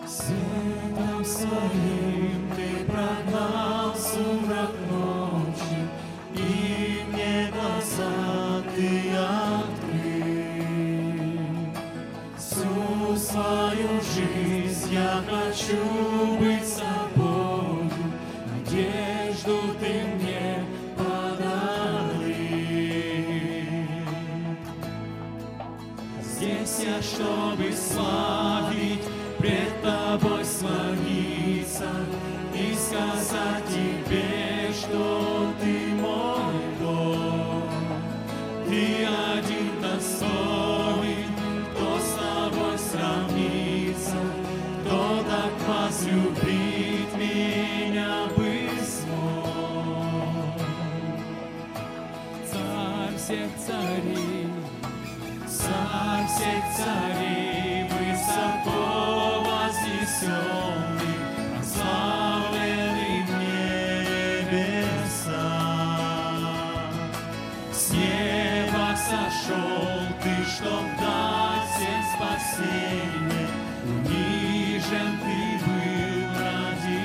Светом своим Ты прогнал сумрак ночи, и мне глаза Ты открыл. Всю свою жизнь я хочу быть с Тобою, надежду Ты мне подарил. Здесь я, чтобы славить, пред Тобой склониться и сказать Тебе, что Ты мой Бог. Ты один достоин, кто с Тобой сравнится, кто так возлюбит меня бы смог. Царь всех царей, Царь всех царей, высоко вознесенный, прославленный в небеса. С неба сошел Ты, чтоб дать всем спасение, унижен Ты был ради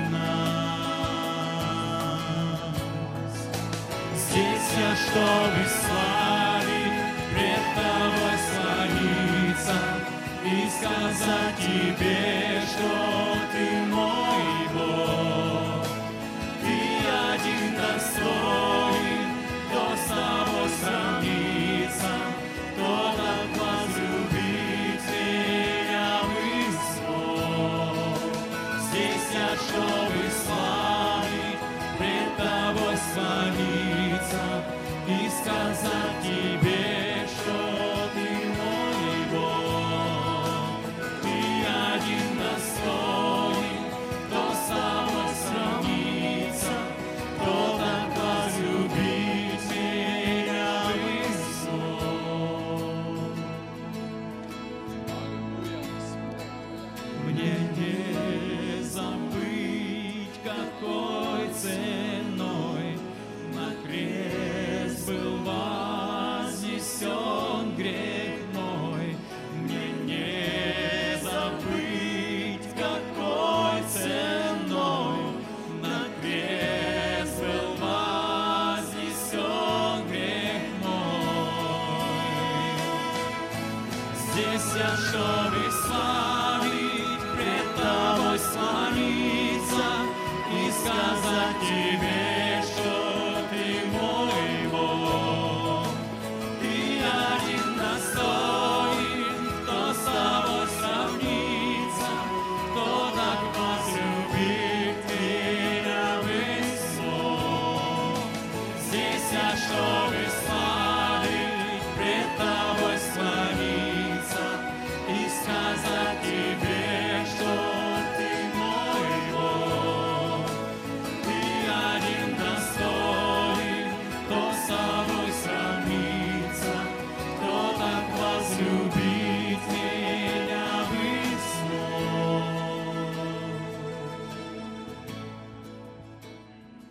нас. Здесь я, чтобы славить, пред Тобой склониться и сказать Тебе, что Ты мой Бог. Ты один достоин, кто с Тобой сравнится, кто так возлюбит меня высок. Здесь я, чтобы славить, пред Тобой склониться и сказать